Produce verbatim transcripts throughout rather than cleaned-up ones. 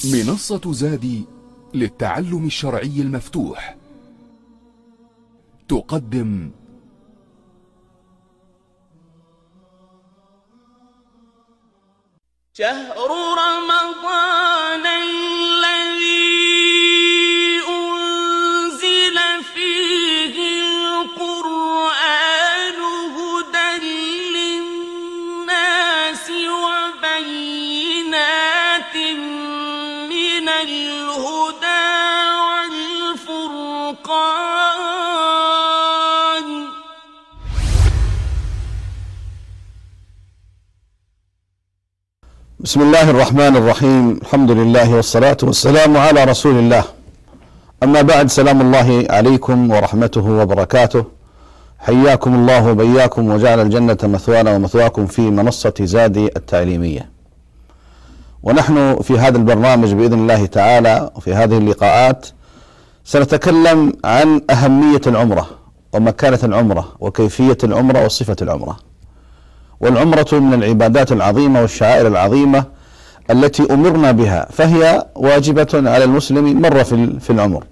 منصة زادي للتعلم الشرعي المفتوح تقدم شهر رمضان الذي أنزل فيه القرآن هدى للناس وبينات من الهدى والفرقان. بسم الله الرحمن الرحيم. الحمد لله والصلاة والسلام على رسول الله. أما بعد، سلام الله عليكم ورحمته وبركاته. حياكم الله وبياكم وجعل الجنة مثوانا ومثواكم في منصة زادي التعليمية. ونحن في هذا البرنامج بإذن الله تعالى وفي هذه اللقاءات سنتكلم عن أهمية العمرة ومكانة العمرة وكيفية العمرة وصفة العمرة. والعمرة من العبادات العظيمة والشعائر العظيمة التي أمرنا بها، فهي واجبة على المسلم مرة في العمر.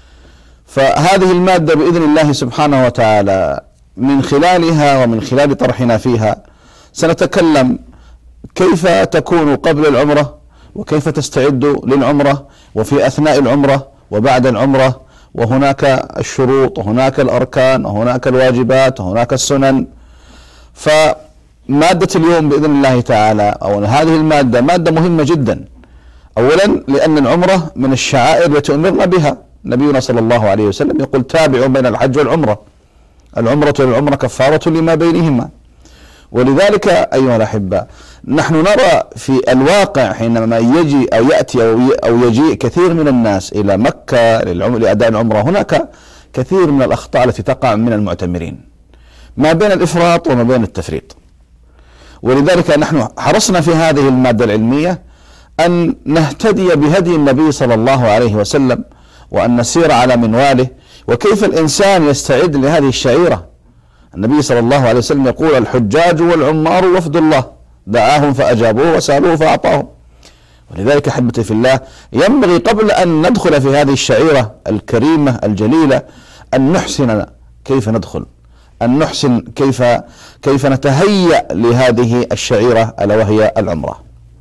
فهذه المادة بإذن الله سبحانه وتعالى من خلالها ومن خلال طرحنا فيها سنتكلم كيف تكون قبل العمرة، وكيف تستعد للعمرة، وفي أثناء العمرة وبعد العمرة، وهناك الشروط وهناك الأركان وهناك الواجبات وهناك السنن. ف مادة اليوم بإذن الله تعالى أو هذه المادة مادة مهمة جدا. أولا لأن العمرة من الشعائر التي أمرنا بها. نبينا صلى الله عليه وسلم يقول: تابعوا بين الحج والعمرة، العمرة والعمرة كفارة لما بينهما. ولذلك أيها الأحبة، نحن نرى في الواقع حينما يجي أو يأتي أو يجيء كثير من الناس إلى مكة لأداء العمرة، هناك كثير من الأخطاء التي تقع من المعتمرين ما بين الإفراط وما بين التفريط. ولذلك نحن حرصنا في هذه المادة العلمية أن نهتدي بهدي النبي صلى الله عليه وسلم، وأن نسير على منواله، وكيف الإنسان يستعد لهذه الشعيرة. النبي صلى الله عليه وسلم يقول: الحجاج والعمار وفد الله، دعاهم فأجابوه وسألوه فأعطاهم. ولذلك أحبتي في الله، ينبغي قبل أن ندخل في هذه الشعيرة الكريمة الجليلة أن نحسن كيف ندخل، أن نحسن كيف كيف نتهيأ لهذه الشعيرة ألا وهي العمرة.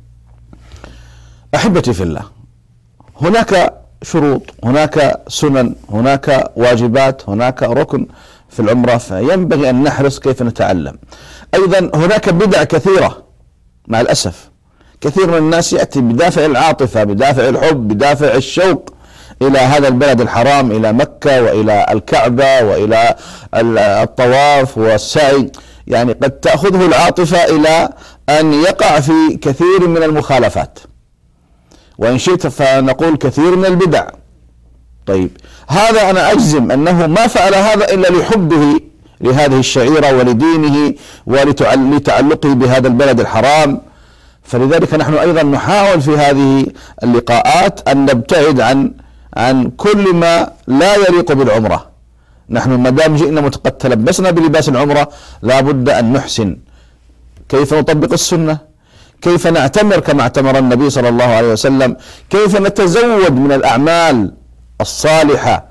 أحبتي في الله، هناك شروط، هناك سنن، هناك واجبات، هناك ركن في العمرة، فينبغي أن نحرص كيف نتعلم. أيضا هناك بدع كثيرة مع الأسف. كثير من الناس يأتي بدافع العاطفة، بدافع الحب، بدافع الشوق إلى هذا البلد الحرام، إلى مكة وإلى الكعبة وإلى الطواف والسعي. يعني قد تأخذه العاطفة إلى أن يقع في كثير من المخالفات، وإن شئت فنقول كثير من البدع. طيب، هذا أنا أجزم أنه ما فعل هذا إلا لحبه لهذه الشعيرة ولدينه ولتعلقه بهذا البلد الحرام. فلذلك نحن أيضا نحاول في هذه اللقاءات أن نبتعد عن عن كل ما لا يليق بالعمرة. نحن ما دام جئنا قد تلبسنا بلباس العمرة، لا بد أن نحسن كيف نطبق السنة، كيف نعتمر كما اعتمر النبي صلى الله عليه وسلم، كيف نتزود من الأعمال الصالحة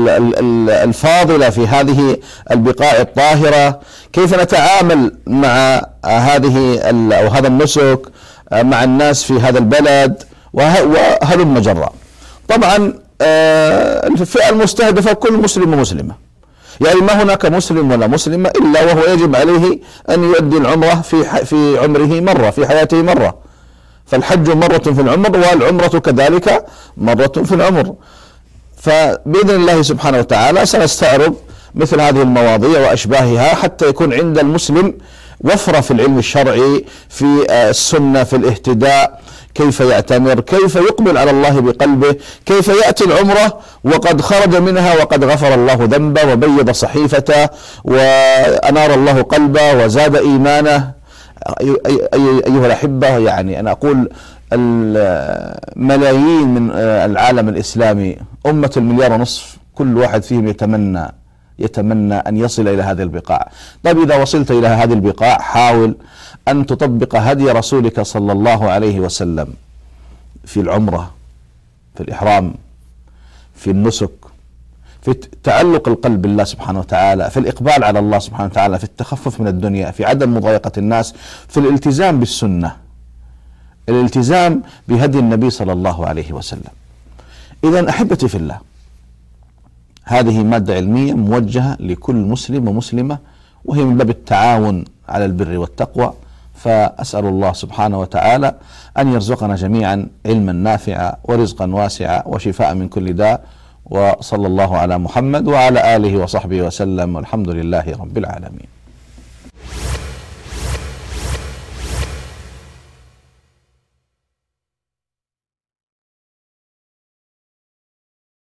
الفاضلة في هذه البقاع الطاهرة، كيف نتعامل مع هذه أو هذا النسك مع الناس في هذا البلد، وهلم جرا. طبعا الفئة المستهدفة كل مسلم ومسلمة، يعني ما هناك مسلم ولا مسلمة إلا وهو يجب عليه أن يؤدي العمرة في في عمره مرة، في حياته مرة. فالحج مرة في العمر، والعمرة كذلك مرة في العمر. فبإذن الله سبحانه وتعالى سنستعرض مثل هذه المواضيع وأشباهها حتى يكون عند المسلم وفرة في العلم الشرعي، في السنة، في الاهتداء، كيف يعتمر، كيف يقبل على الله بقلبه، كيف يأتي العمرة وقد خرج منها وقد غفر الله ذنبه وبيض صحيفته وأنار الله قلبه وزاد إيمانه. أيها الأحبة، يعني أنا أقول الملايين من العالم الإسلامي، أمة المليار ونصف، كل واحد فيهم يتمنى يتمنى أن يصل إلى هذه البقاع. طيب، إذا وصلت إلى هذه البقاع حاول أن تطبق هدي رسولك صلى الله عليه وسلم في العمرة في الإحرام، في النسك، في تعلق القلب بالله سبحانه وتعالى، في الإقبال على الله سبحانه وتعالى، في التخفف من الدنيا، في عدم مضايقة الناس، في الالتزام بالسنة، الالتزام بهدي النبي صلى الله عليه وسلم. إذن أحبتي في الله، هذه مادة علمية موجهة لكل مسلم ومسلمة، وهي من باب التعاون على البر والتقوى. فأسأل الله سبحانه وتعالى أن يرزقنا جميعا علما نافعا ورزقا واسعا وشفاء من كل داء، وصلى الله على محمد وعلى آله وصحبه وسلم، والحمد لله رب العالمين.